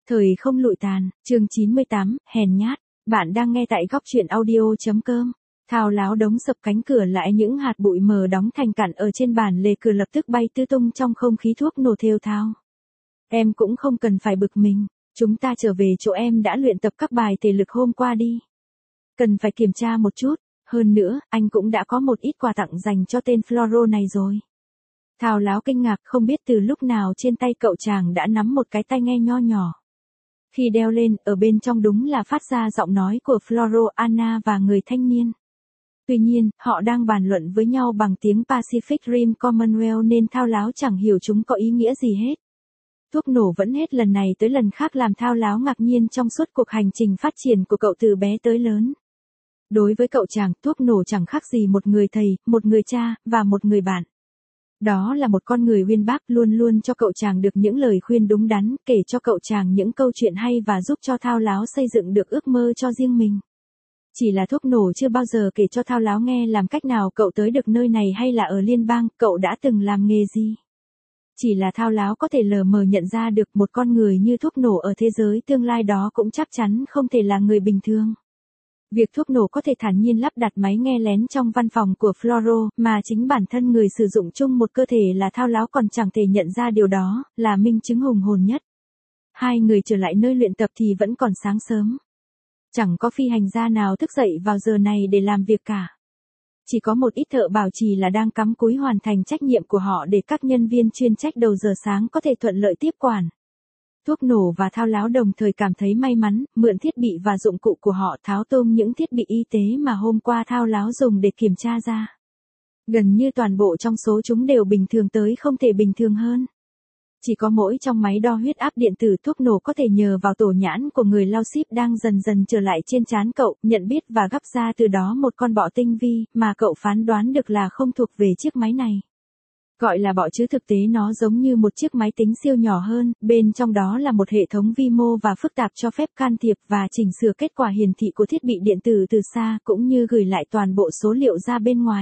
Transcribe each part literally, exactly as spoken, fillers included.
Thời không lụi tàn, chương chín mươi tám, hèn nhát. Bạn đang nghe tại góc truyện audio.com. Thao láo đống sập cánh cửa lại những hạt bụi mờ đóng thành cặn ở trên bàn lề cửa lập tức bay tứ tung trong không khí thuốc nổ thều thào. Em cũng không cần phải bực mình, chúng ta trở về chỗ em đã luyện tập các bài thể lực hôm qua đi. Cần phải kiểm tra một chút, hơn nữa, anh cũng đã có một ít quà tặng dành cho tên Floro này rồi. Thao láo kinh ngạc không biết từ lúc nào trên tay cậu chàng đã nắm một cái tai nghe nho nhỏ. Khi đeo lên, ở bên trong đúng là phát ra giọng nói của Floro, Anna và người thanh niên. Tuy nhiên, họ đang bàn luận với nhau bằng tiếng Pacific Rim Commonwealth nên thao láo chẳng hiểu chúng có ý nghĩa gì hết. Thuốc nổ vẫn hết lần này tới lần khác làm thao láo ngạc nhiên trong suốt cuộc hành trình phát triển của cậu từ bé tới lớn. Đối với cậu chàng, thuốc nổ chẳng khác gì một người thầy, một người cha, và một người bạn. Đó là một con người uyên bác luôn luôn cho cậu chàng được những lời khuyên đúng đắn, kể cho cậu chàng những câu chuyện hay và giúp cho thao láo xây dựng được ước mơ cho riêng mình. Chỉ là thuốc nổ chưa bao giờ kể cho thao láo nghe làm cách nào cậu tới được nơi này hay là ở liên bang, cậu đã từng làm nghề gì. Chỉ là thao láo có thể lờ mờ nhận ra được một con người như thuốc nổ ở thế giới tương lai đó cũng chắc chắn không thể là người bình thường. Việc thuốc nổ có thể thản nhiên lắp đặt máy nghe lén trong văn phòng của Floro, mà chính bản thân người sử dụng chung một cơ thể là thao láo còn chẳng thể nhận ra điều đó, là minh chứng hùng hồn nhất. Hai người trở lại nơi luyện tập thì vẫn còn sáng sớm. Chẳng có phi hành gia nào thức dậy vào giờ này để làm việc cả. Chỉ có một ít thợ bảo trì là đang cắm cúi hoàn thành trách nhiệm của họ để các nhân viên chuyên trách đầu giờ sáng có thể thuận lợi tiếp quản. Thuốc nổ và thao láo đồng thời cảm thấy may mắn, mượn thiết bị và dụng cụ của họ tháo tôm những thiết bị y tế mà hôm qua thao láo dùng để kiểm tra ra. Gần như toàn bộ trong số chúng đều bình thường tới không thể bình thường hơn. Chỉ có mỗi trong máy đo huyết áp điện tử thuốc nổ có thể nhờ vào tổ nhãn của người lau ship đang dần dần trở lại trên trán cậu, nhận biết và gắp ra từ đó một con bọ tinh vi mà cậu phán đoán được là không thuộc về chiếc máy này. Gọi là bọ chứ thực tế nó giống như một chiếc máy tính siêu nhỏ hơn, bên trong đó là một hệ thống vi mô và phức tạp cho phép can thiệp và chỉnh sửa kết quả hiển thị của thiết bị điện tử từ xa cũng như gửi lại toàn bộ số liệu ra bên ngoài.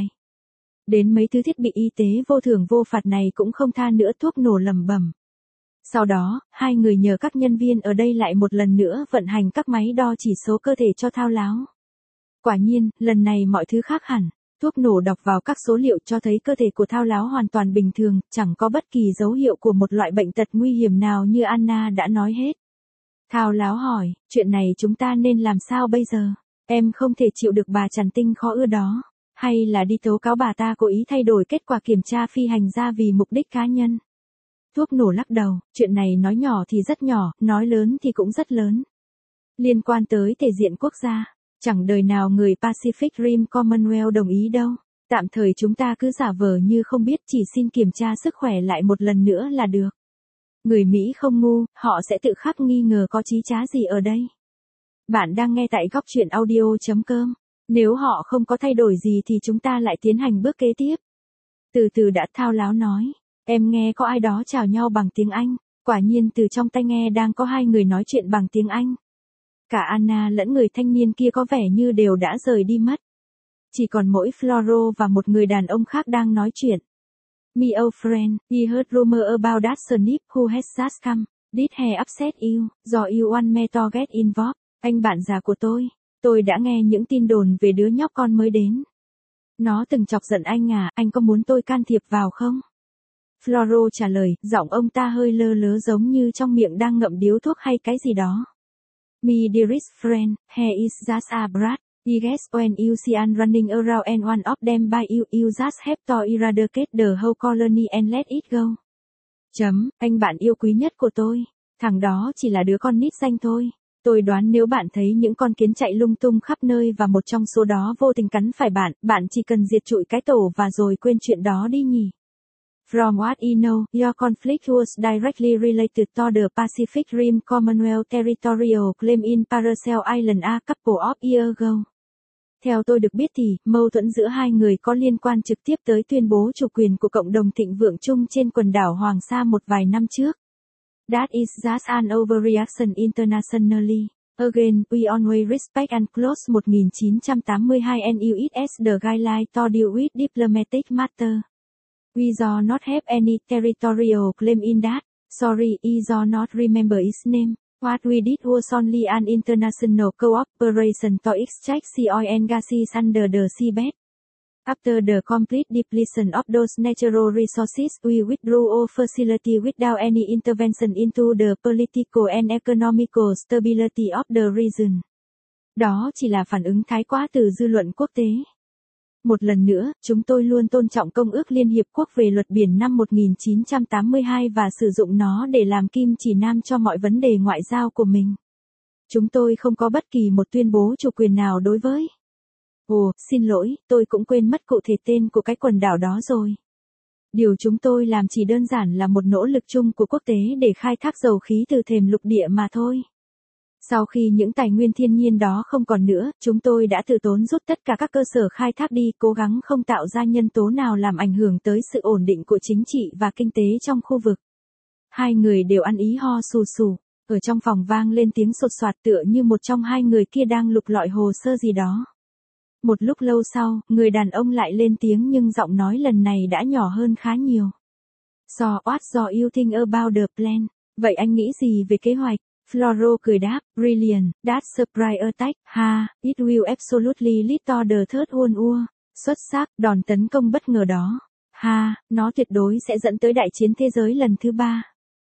Đến mấy thứ thiết bị y tế vô thưởng vô phạt này cũng không tha nữa, thuốc nổ lẩm bẩm. Sau đó, hai người nhờ các nhân viên ở đây lại một lần nữa vận hành các máy đo chỉ số cơ thể cho thao láo. Quả nhiên, lần này mọi thứ khác hẳn. Thuốc nổ đọc vào các số liệu cho thấy cơ thể của thao láo hoàn toàn bình thường, chẳng có bất kỳ dấu hiệu của một loại bệnh tật nguy hiểm nào như Anna đã nói hết. Thao láo hỏi, chuyện này chúng ta nên làm sao bây giờ? Em không thể chịu được bà chằn tinh khó ưa đó. Hay là đi tố cáo bà ta cố ý thay đổi kết quả kiểm tra phi hành gia vì mục đích cá nhân? Thuốc nổ lắc đầu, chuyện này nói nhỏ thì rất nhỏ, nói lớn thì cũng rất lớn. Liên quan tới thể diện quốc gia. Chẳng đời nào người Pacific Rim Commonwealth đồng ý đâu. Tạm thời chúng ta cứ giả vờ như không biết, chỉ xin kiểm tra sức khỏe lại một lần nữa là được. Người Mỹ không ngu, họ sẽ tự khắc nghi ngờ có chí trá gì ở đây. Bạn đang nghe tại góc truyện audio.com. Nếu họ không có thay đổi gì thì chúng ta lại tiến hành bước kế tiếp. Từ từ đã, thao láo nói. Em nghe có ai đó chào nhau bằng tiếng Anh. Quả nhiên từ trong tai nghe đang có hai người nói chuyện bằng tiếng Anh. Cả Anna lẫn người thanh niên kia có vẻ như đều đã rời đi mất. Chỉ còn mỗi Floro và một người đàn ông khác đang nói chuyện. Me old friend, he heard rumor about that snip who has just come. Did he upset you, do you want me to get involved? Anh bạn già của tôi, tôi đã nghe những tin đồn về đứa nhóc con mới đến. Nó từng chọc giận anh à, anh có muốn tôi can thiệp vào không? Floro trả lời, giọng ông ta hơi lơ lớ giống như trong miệng đang ngậm điếu thuốc hay cái gì đó. Me dearest friend, he is just a brat. I guess when you see an running around and one of them by you, you just have to eradicate the whole colony and let it go. Chấm, anh bạn yêu quý nhất của tôi. Thằng đó chỉ là đứa con nít xanh thôi. Tôi đoán nếu bạn thấy những con kiến chạy lung tung khắp nơi và một trong số đó vô tình cắn phải bạn, bạn chỉ cần diệt trụi cái tổ và rồi quên chuyện đó đi nhỉ. From what you know, your conflict was directly related to the Pacific Rim Commonwealth territorial claim in Paracel Island a couple of years ago. Theo tôi được biết thì, mâu thuẫn giữa hai người có liên quan trực tiếp tới tuyên bố chủ quyền của cộng đồng thịnh vượng chung trên quần đảo Hoàng Sa một vài năm trước. That is just an overreaction internationally. Again, we always respect and close một nghìn chín trăm tám mươi hai and U S the guideline to deal with diplomatic matter. We do not have any territorial claim in that. Sorry, I do not remember its name. What we did was only an international cooperation to extract the oil and gases under the seabed. After the complete depletion of those natural resources, we withdrew all facility without any intervention into the political and economical stability of the region. Đó chỉ là phản ứng thái quá từ dư luận quốc tế. Một lần nữa, chúng tôi luôn tôn trọng Công ước Liên Hiệp Quốc về luật biển năm một nghìn chín trăm tám mươi hai và sử dụng nó để làm kim chỉ nam cho mọi vấn đề ngoại giao của mình. Chúng tôi không có bất kỳ một tuyên bố chủ quyền nào đối với. Ồ, xin lỗi, tôi cũng quên mất cụ thể tên của cái quần đảo đó rồi. Điều chúng tôi làm chỉ đơn giản là một nỗ lực chung của quốc tế để khai thác dầu khí từ thềm lục địa mà thôi. Sau khi những tài nguyên thiên nhiên đó không còn nữa, chúng tôi đã tự tốn rút tất cả các cơ sở khai thác đi, cố gắng không tạo ra nhân tố nào làm ảnh hưởng tới sự ổn định của chính trị và kinh tế trong khu vực. Hai người đều ăn ý ho sù sù. Ở trong phòng vang lên tiếng sột soạt tựa như một trong hai người kia đang lục lọi hồ sơ gì đó. Một lúc lâu sau, người đàn ông lại lên tiếng nhưng giọng nói lần này đã nhỏ hơn khá nhiều. So what do you think about the plan? Vậy anh nghĩ gì về kế hoạch? Floro cười đáp, brilliant, that surprise attack, ha, it will absolutely lead to the third World War. Xuất sắc, đòn tấn công bất ngờ đó. Ha, nó tuyệt đối sẽ dẫn tới đại chiến thế giới lần thứ ba.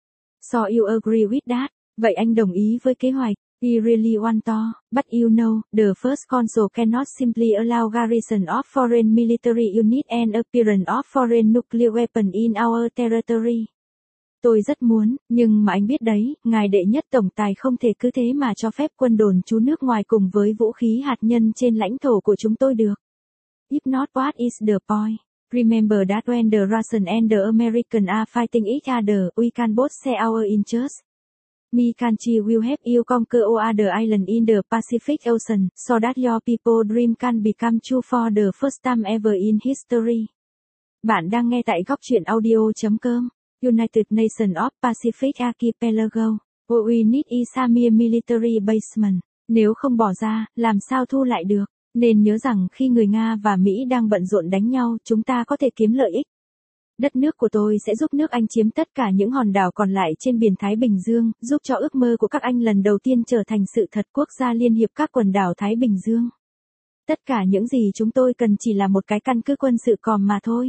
So you agree with that? Vậy anh đồng ý với kế hoạch? I really want to, but you know, the first consul cannot simply allow garrison of foreign military unit and appearance of foreign nuclear weapon in our territory. Tôi rất muốn, nhưng mà anh biết đấy, ngài đệ nhất tổng tài không thể cứ thế mà cho phép quân đồn trú nước ngoài cùng với vũ khí hạt nhân trên lãnh thổ của chúng tôi được. If not, what is the point? Remember that when the Russian and the American are fighting each other, we can both share our interests. My country will help you conquer all other islands in the Pacific Ocean, so that your people dream can become true for the first time ever in history. Bạn đang nghe tại góc truyện audio chấm com. United Nations of Pacific Archipelago. All we need is a mere military basement. Nếu không bỏ ra, làm sao thu lại được? Nên nhớ rằng khi người Nga và Mỹ đang bận rộn đánh nhau, chúng ta có thể kiếm lợi ích. Đất nước của tôi sẽ giúp nước Anh chiếm tất cả những hòn đảo còn lại trên biển Thái Bình Dương, giúp cho ước mơ của các anh lần đầu tiên trở thành sự thật, quốc gia liên hiệp các quần đảo Thái Bình Dương. Tất cả những gì chúng tôi cần chỉ là một cái căn cứ quân sự còm mà thôi.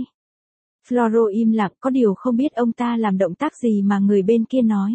Floro im lặng, có điều không biết ông ta làm động tác gì mà người bên kia nói.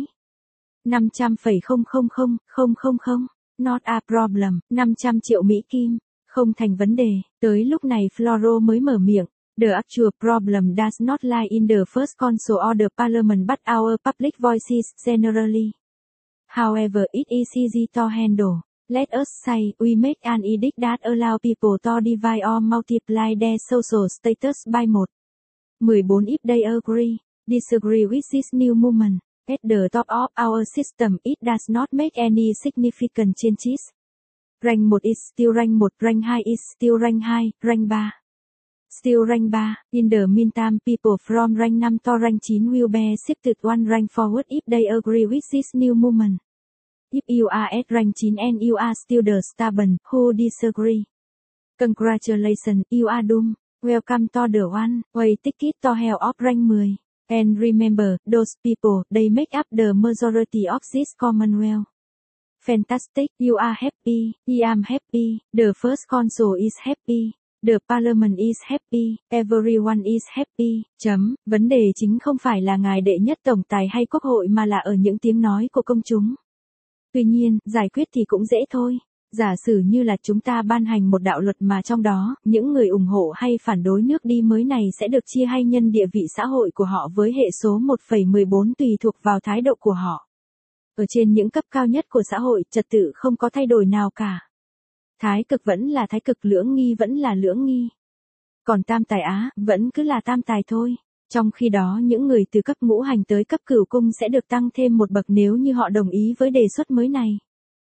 năm trăm phẩy không không không không không không, not a problem, năm trăm triệu Mỹ Kim, không thành vấn đề. Tới lúc này Floro mới mở miệng. The actual problem does not lie in the first consul or the parliament but our public voices generally. However, it is easy to handle. Let us say, we make an edict that allow people to divide or multiply their social status by một. mười bốn If they agree, disagree with this new movement, at the top of our system it does not make any significant changes. Rank một is still rank một, rank hai is still rank hai, rank ba. Still rank ba. In the meantime, people from rank năm to rank chín will be shifted one rank forward if they agree with this new movement. If you are at rank chín and you are still the stubborn who disagree, congratulations, you are doomed. Welcome to the one way ticket to hell of rank mười. And remember, those people, they make up the majority of this Commonwealth. Fantastic, you are happy, I am happy, the first consul is happy. The parliament is happy, everyone is happy. Chấm. Vấn đề chính không phải là ngài đệ nhất tổng tài hay quốc hội mà là ở những tiếng nói của công chúng. Tuy nhiên, giải quyết thì cũng dễ thôi. Giả sử như là chúng ta ban hành một đạo luật mà trong đó, những người ủng hộ hay phản đối nước đi mới này sẽ được chia hay nhân địa vị xã hội của họ với hệ số một phẩy mười bốn tùy thuộc vào thái độ của họ. Ở trên những cấp cao nhất của xã hội, trật tự không có thay đổi nào cả. Thái cực vẫn là thái cực, lưỡng nghi vẫn là lưỡng nghi. Còn tam tài Á, vẫn cứ là tam tài thôi. Trong khi đó những người từ cấp ngũ hành tới cấp cửu cung sẽ được tăng thêm một bậc nếu như họ đồng ý với đề xuất mới này.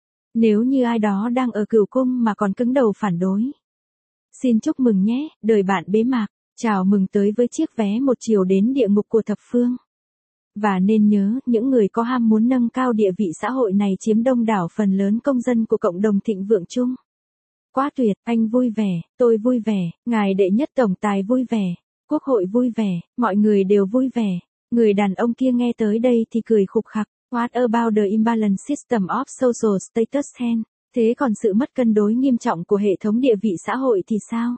Nếu như ai đó đang ở cửu cung mà còn cứng đầu phản đối. Xin chúc mừng nhé, đời bạn bế mạc. Chào mừng tới với chiếc vé một chiều đến địa ngục của thập phương. Và nên nhớ, những người có ham muốn nâng cao địa vị xã hội này chiếm đông đảo phần lớn công dân của cộng đồng thịnh vượng chung. Quá tuyệt, anh vui vẻ, tôi vui vẻ, ngài đệ nhất tổng tài vui vẻ, quốc hội vui vẻ, mọi người đều vui vẻ. Người đàn ông kia nghe tới đây thì cười khục khặc. What about the imbalance system of social status then? Thế còn sự mất cân đối nghiêm trọng của hệ thống địa vị xã hội thì sao?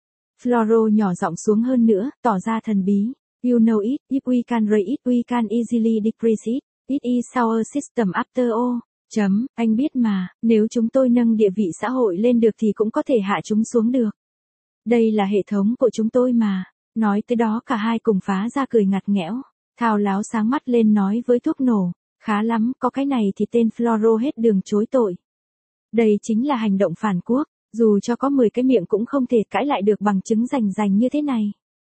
Floro nhỏ giọng xuống hơn nữa, tỏ ra thần bí. You know it, if we can raise it, we can easily decrease it. It is our system after all. Chấm, anh biết mà, nếu chúng tôi nâng địa vị xã hội lên được thì cũng có thể hạ chúng xuống được. Đây là hệ thống của chúng tôi mà. Nói tới đó cả hai cùng phá ra cười ngặt nghẽo. Thao láo sáng mắt lên nói với thuốc nổ. Khá lắm, có cái này thì tên Floro hết đường chối tội. Đây chính là hành động phản quốc, dù cho có mười cái miệng cũng không thể cãi lại được bằng chứng rành rành như thế này.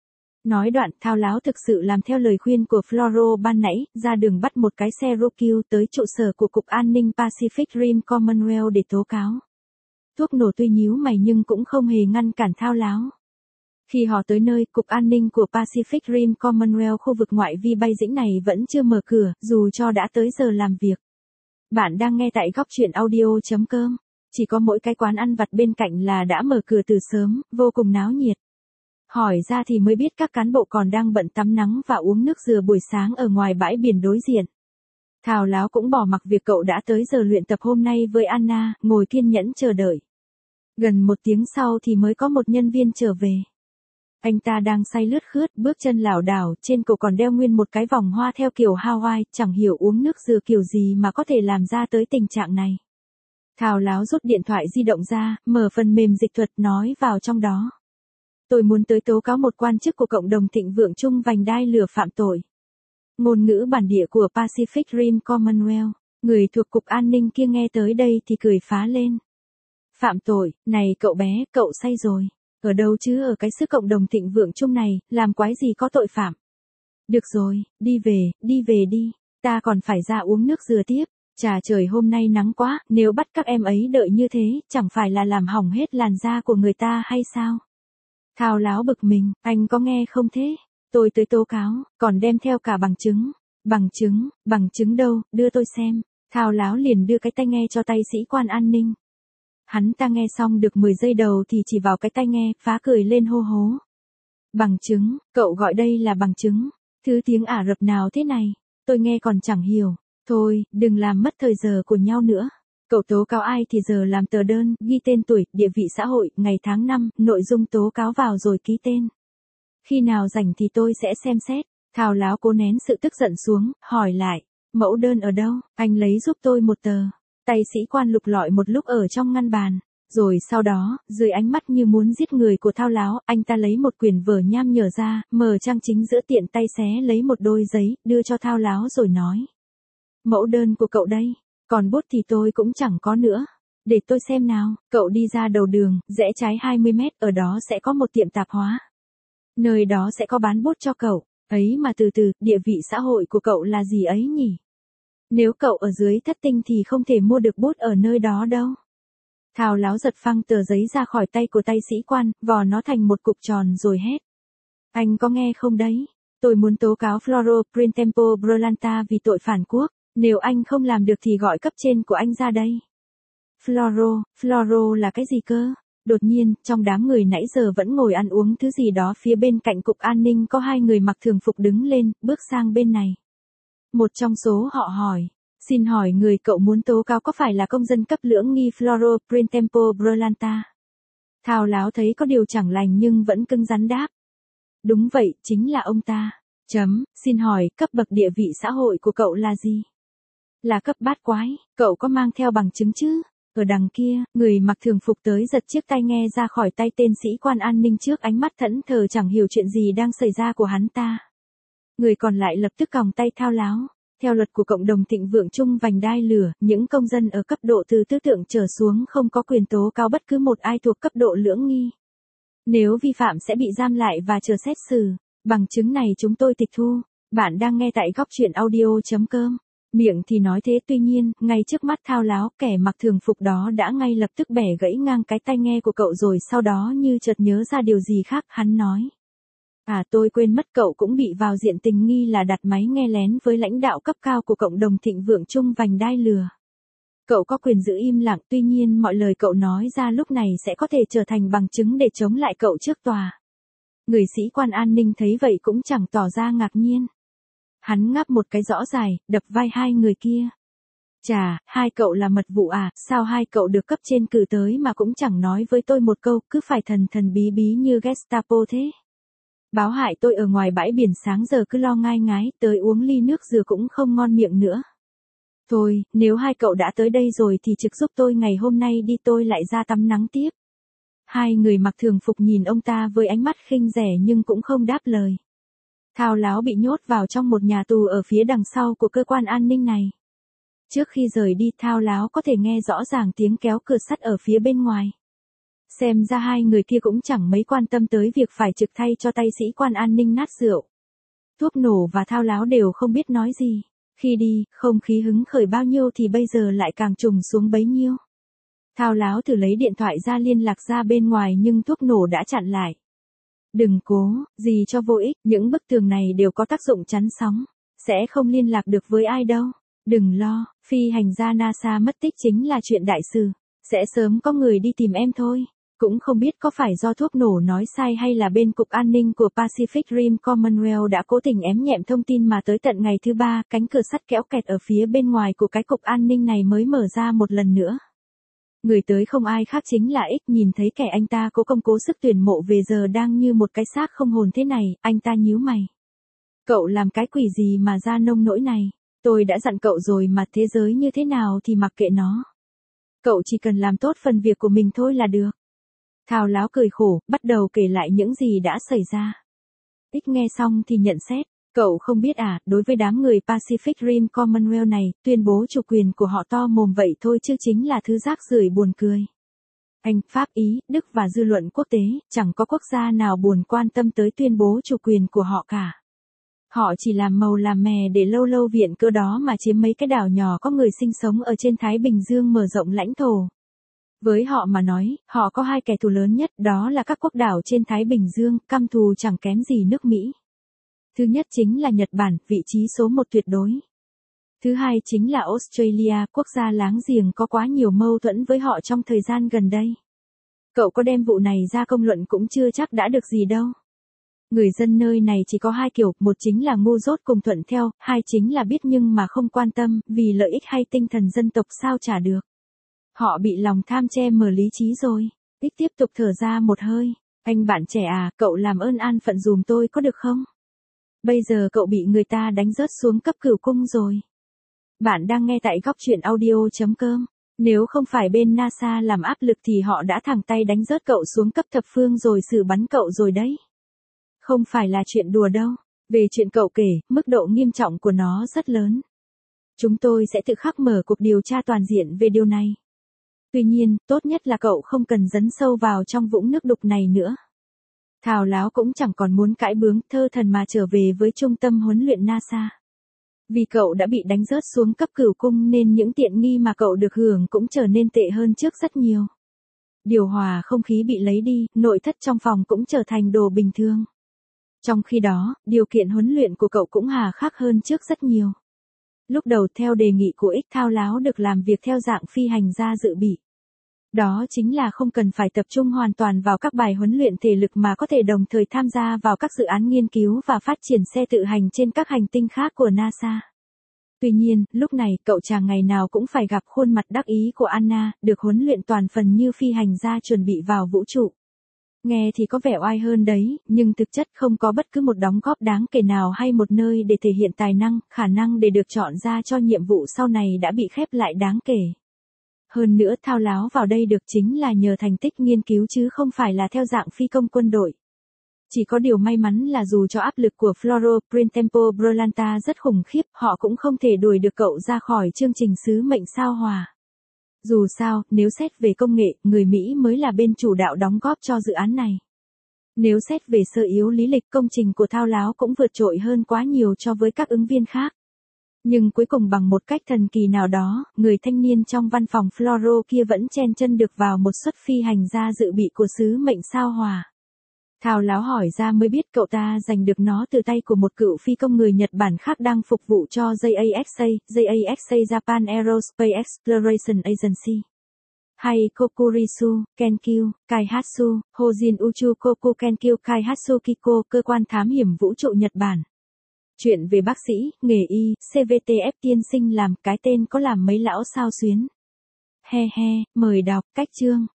Nói đoạn, Thao láo thực sự làm theo lời khuyên của Floro ban nãy, ra đường bắt một cái xe Rockwell tới trụ sở của Cục An ninh Pacific Rim Commonwealth để tố cáo. Thuốc nổ tuy nhíu mày nhưng cũng không hề ngăn cản Thao láo. Khi họ tới nơi, Cục An ninh của Pacific Rim Commonwealth khu vực ngoại vi bay dĩnh này vẫn chưa mở cửa, dù cho đã tới giờ làm việc. Bạn đang nghe tại góc chuyện audio chấm com. Chỉ có mỗi cái quán ăn vặt bên cạnh là đã mở cửa từ sớm, vô cùng náo nhiệt. Hỏi ra thì mới biết các cán bộ còn đang bận tắm nắng và uống nước dừa buổi sáng ở ngoài bãi biển đối diện. Thao láo cũng bỏ mặc việc cậu đã tới giờ luyện tập hôm nay với Anna, ngồi kiên nhẫn chờ đợi. Gần một tiếng sau thì mới có một nhân viên trở về. Anh ta đang say lướt khướt, bước chân lảo đảo, trên cổ còn đeo nguyên một cái vòng hoa theo kiểu Hawaii, chẳng hiểu uống nước dừa kiểu gì mà có thể làm ra tới tình trạng này. Thao láo rút điện thoại di động ra, mở phần mềm dịch thuật nói vào trong đó. Tôi muốn tới tố cáo một quan chức của cộng đồng thịnh vượng chung vành đai lửa phạm tội. Ngôn ngữ bản địa của Pacific Rim Commonwealth, người thuộc Cục An ninh kia nghe tới đây thì cười phá lên. Phạm tội, này cậu bé, cậu say rồi. Ở đâu chứ ở cái sức cộng đồng thịnh vượng chung này, làm quái gì có tội phạm. Được rồi, đi về, đi về đi, ta còn phải ra uống nước dừa tiếp. Chà trời hôm nay nắng quá, nếu bắt các em ấy đợi như thế, chẳng phải là làm hỏng hết làn da của người ta hay sao? Thao láo bực mình, anh có nghe không thế? Tôi tới tố cáo, còn đem theo cả bằng chứng. Bằng chứng, bằng chứng đâu, đưa tôi xem. Thao láo liền đưa cái tai nghe cho tay sĩ quan an ninh. Hắn ta nghe xong được mười giây đầu thì chỉ vào cái tai nghe, phá cười lên hô hố. Bằng chứng, cậu gọi đây là bằng chứng. Thứ tiếng Ả Rập nào thế này? Tôi nghe còn chẳng hiểu. Thôi, đừng làm mất thời giờ của nhau nữa. Cậu tố cáo ai thì giờ làm tờ đơn, ghi tên tuổi, địa vị xã hội, ngày tháng năm, nội dung tố cáo vào rồi ký tên. Khi nào rảnh thì tôi sẽ xem xét. Thao láo cố nén sự tức giận xuống, hỏi lại. Mẫu đơn ở đâu? Anh lấy giúp tôi một tờ. Tay sĩ quan lục lọi một lúc ở trong ngăn bàn. Rồi sau đó, dưới ánh mắt như muốn giết người của Thao láo, anh ta lấy một quyển vở nham nhở ra, mở trang chính giữa tiện tay xé lấy một đôi giấy, đưa cho Thao láo rồi nói. Mẫu đơn của cậu đây, còn bút thì tôi cũng chẳng có nữa. Để tôi xem nào, cậu đi ra đầu đường, rẽ trái hai mươi mét, ở đó sẽ có một tiệm tạp hóa. Nơi đó sẽ có bán bút cho cậu, ấy mà từ từ, địa vị xã hội của cậu là gì ấy nhỉ? Nếu cậu ở dưới thất tinh thì không thể mua được bút ở nơi đó đâu. Thao láo giật phăng tờ giấy ra khỏi tay của tay sĩ quan, vò nó thành một cục tròn rồi hét. Anh có nghe không đấy? Tôi muốn tố cáo Floro Printempo Brolanta vì tội phản quốc. Nếu anh không làm được thì gọi cấp trên của anh ra đây. Floro, Floro là cái gì cơ? Đột nhiên, trong đám người nãy giờ vẫn ngồi ăn uống thứ gì đó phía bên cạnh Cục An ninh có hai người mặc thường phục đứng lên, bước sang bên này. Một trong số họ hỏi. Xin hỏi người cậu muốn tố cáo có phải là công dân cấp lưỡng nghi Floro Printempo Brolanta? Thao láo thấy có điều chẳng lành nhưng vẫn cứng rắn đáp. Đúng vậy, chính là ông ta. Chấm, xin hỏi, cấp bậc địa vị xã hội của cậu là gì? Là cấp bát quái, cậu có mang theo bằng chứng chứ? Ở đằng kia, người mặc thường phục tới giật chiếc tai nghe ra khỏi tay tên sĩ quan an ninh trước ánh mắt thẫn thờ chẳng hiểu chuyện gì đang xảy ra của hắn ta. Người còn lại lập tức còng tay Thao láo. Theo luật của cộng đồng thịnh vượng chung vành đai lửa, những công dân ở cấp độ từ tư tưởng trở xuống không có quyền tố cáo bất cứ một ai thuộc cấp độ lưỡng nghi. Nếu vi phạm sẽ bị giam lại và chờ xét xử. Bằng chứng này chúng tôi tịch thu. Bạn đang nghe tại góc chuyện audio chấm com. Miệng thì nói thế tuy nhiên, ngay trước mắt Thao láo, kẻ mặc thường phục đó đã ngay lập tức bẻ gãy ngang cái tai nghe của cậu rồi sau đó như chợt nhớ ra điều gì khác, hắn nói. À tôi quên mất cậu cũng bị vào diện tình nghi là đặt máy nghe lén với lãnh đạo cấp cao của cộng đồng thịnh vượng chung vành đai lửa. Cậu có quyền giữ im lặng, tuy nhiên mọi lời cậu nói ra lúc này sẽ có thể trở thành bằng chứng để chống lại cậu trước tòa. Người sĩ quan an ninh thấy vậy cũng chẳng tỏ ra ngạc nhiên. Hắn ngáp một cái rõ dài, đập vai hai người kia. Chà, hai cậu là mật vụ à, sao hai cậu được cấp trên cử tới mà cũng chẳng nói với tôi một câu, cứ phải thần thần bí bí như Gestapo thế. Báo hại tôi ở ngoài bãi biển sáng giờ cứ lo ngai ngái, tới uống ly nước dừa cũng không ngon miệng nữa. Thôi, nếu hai cậu đã tới đây rồi thì trực giúp tôi ngày hôm nay đi, tôi lại ra tắm nắng tiếp. Hai người mặc thường phục nhìn ông ta với ánh mắt khinh rẻ nhưng cũng không đáp lời. Thao láo bị nhốt vào trong một nhà tù ở phía đằng sau của cơ quan an ninh này. Trước khi rời đi, Thao láo có thể nghe rõ ràng tiếng kéo cửa sắt ở phía bên ngoài. Xem ra hai người kia cũng chẳng mấy quan tâm tới việc phải trực thay cho tay sĩ quan an ninh nát rượu. Thuốc nổ và Thao láo đều không biết nói gì. Khi đi, không khí hứng khởi bao nhiêu thì bây giờ lại càng trùng xuống bấy nhiêu. Thao láo thử lấy điện thoại ra liên lạc ra bên ngoài nhưng thuốc nổ đã chặn lại. Đừng cố, gì cho vô ích, những bức tường này đều có tác dụng chắn sóng. Sẽ không liên lạc được với ai đâu. Đừng lo, phi hành gia NASA mất tích chính là chuyện đại sự. Sẽ sớm có người đi tìm em thôi. Cũng không biết có phải do thuốc nổ nói sai hay là bên Cục An ninh của Pacific Rim Commonwealth đã cố tình ém nhẹm thông tin mà tới tận ngày thứ ba, cánh cửa sắt kéo kẹt ở phía bên ngoài của cái cục an ninh này mới mở ra một lần nữa. Người tới không ai khác chính là X, nhìn thấy kẻ anh ta cố công cố sức tuyển mộ về giờ đang như một cái xác không hồn thế này, anh ta nhíu mày. Cậu làm cái quỷ gì mà ra nông nỗi này? Tôi đã dặn cậu rồi mà, thế giới như thế nào thì mặc kệ nó. Cậu chỉ cần làm tốt phần việc của mình thôi là được. Thao láo cười khổ, bắt đầu kể lại những gì đã xảy ra. X nghe xong thì nhận xét, cậu không biết à, đối với đám người Pacific Rim Commonwealth này, tuyên bố chủ quyền của họ to mồm vậy thôi chứ chính là thứ rác rưởi buồn cười. Anh, Pháp, Ý, Đức và dư luận quốc tế, chẳng có quốc gia nào buồn quan tâm tới tuyên bố chủ quyền của họ cả. Họ chỉ làm màu làm mè để lâu lâu viện cơ đó mà chiếm mấy cái đảo nhỏ có người sinh sống ở trên Thái Bình Dương mở rộng lãnh thổ. Với họ mà nói, họ có hai kẻ thù lớn nhất, đó là các quốc đảo trên Thái Bình Dương, căm thù chẳng kém gì nước Mỹ. Thứ nhất chính là Nhật Bản, vị trí số một tuyệt đối. Thứ hai chính là Australia, quốc gia láng giềng có quá nhiều mâu thuẫn với họ trong thời gian gần đây. Cậu có đem vụ này ra công luận cũng chưa chắc đã được gì đâu. Người dân nơi này chỉ có hai kiểu, một chính là ngu dốt cùng thuận theo, hai chính là biết nhưng mà không quan tâm, vì lợi ích hay tinh thần dân tộc sao trả được. Họ bị lòng tham che mờ lý trí rồi. Tích tiếp tục thở ra một hơi. Anh bạn trẻ à, cậu làm ơn an phận dùm tôi có được không? Bây giờ cậu bị người ta đánh rớt xuống cấp cửu cung rồi. Bạn đang nghe tại góc truyện audio chấm com. Nếu không phải bên NASA làm áp lực thì họ đã thẳng tay đánh rớt cậu xuống cấp thập phương rồi xử bắn cậu rồi đấy. Không phải là chuyện đùa đâu. Về chuyện cậu kể, mức độ nghiêm trọng của nó rất lớn. Chúng tôi sẽ tự khắc mở cuộc điều tra toàn diện về điều này. Tuy nhiên, tốt nhất là cậu không cần dấn sâu vào trong vũng nước đục này nữa. Thao láo cũng chẳng còn muốn cãi bướng, thơ thần mà trở về với trung tâm huấn luyện NASA. Vì cậu đã bị đánh rớt xuống cấp cửu cung nên những tiện nghi mà cậu được hưởng cũng trở nên tệ hơn trước rất nhiều. Điều hòa không khí bị lấy đi, nội thất trong phòng cũng trở thành đồ bình thường. Trong khi đó, điều kiện huấn luyện của cậu cũng hà khắc hơn trước rất nhiều. Lúc đầu theo đề nghị của X, Thao láo được làm việc theo dạng phi hành gia dự bị. Đó chính là không cần phải tập trung hoàn toàn vào các bài huấn luyện thể lực mà có thể đồng thời tham gia vào các dự án nghiên cứu và phát triển xe tự hành trên các hành tinh khác của NASA. Tuy nhiên, lúc này, cậu chàng ngày nào cũng phải gặp khuôn mặt đắc ý của Anna, được huấn luyện toàn phần như phi hành gia chuẩn bị vào vũ trụ. Nghe thì có vẻ oai hơn đấy, nhưng thực chất không có bất cứ một đóng góp đáng kể nào hay một nơi để thể hiện tài năng, khả năng để được chọn ra cho nhiệm vụ sau này đã bị khép lại đáng kể. Hơn nữa, Thao láo vào đây được chính là nhờ thành tích nghiên cứu chứ không phải là theo dạng phi công quân đội. Chỉ có điều may mắn là dù cho áp lực của Floro Printempo Brolanta rất khủng khiếp, họ cũng không thể đuổi được cậu ra khỏi chương trình sứ mệnh sao Hỏa. Dù sao, nếu xét về công nghệ, người Mỹ mới là bên chủ đạo đóng góp cho dự án này. Nếu xét về sơ yếu lý lịch, công trình của Thao láo cũng vượt trội hơn quá nhiều so với các ứng viên khác. Nhưng cuối cùng bằng một cách thần kỳ nào đó, người thanh niên trong văn phòng Floro kia vẫn chen chân được vào một suất phi hành gia dự bị của sứ mệnh sao Hỏa. Thao láo hỏi ra mới biết cậu ta giành được nó từ tay của một cựu phi công người Nhật Bản khác đang phục vụ cho gi a ích a, gi a ích a Japan Aerospace Exploration Agency. Hay Kokurisu, Kenkyu, Kaihatsu, Hojin Uchu Koku Kenkyu Kaihatsu Kiko, cơ quan thám hiểm vũ trụ Nhật Bản. Chuyện về bác sĩ, nghề y, xê vê tê ép tiên sinh làm cái tên có làm mấy lão sao xuyến. He he, mời đọc, cách chương.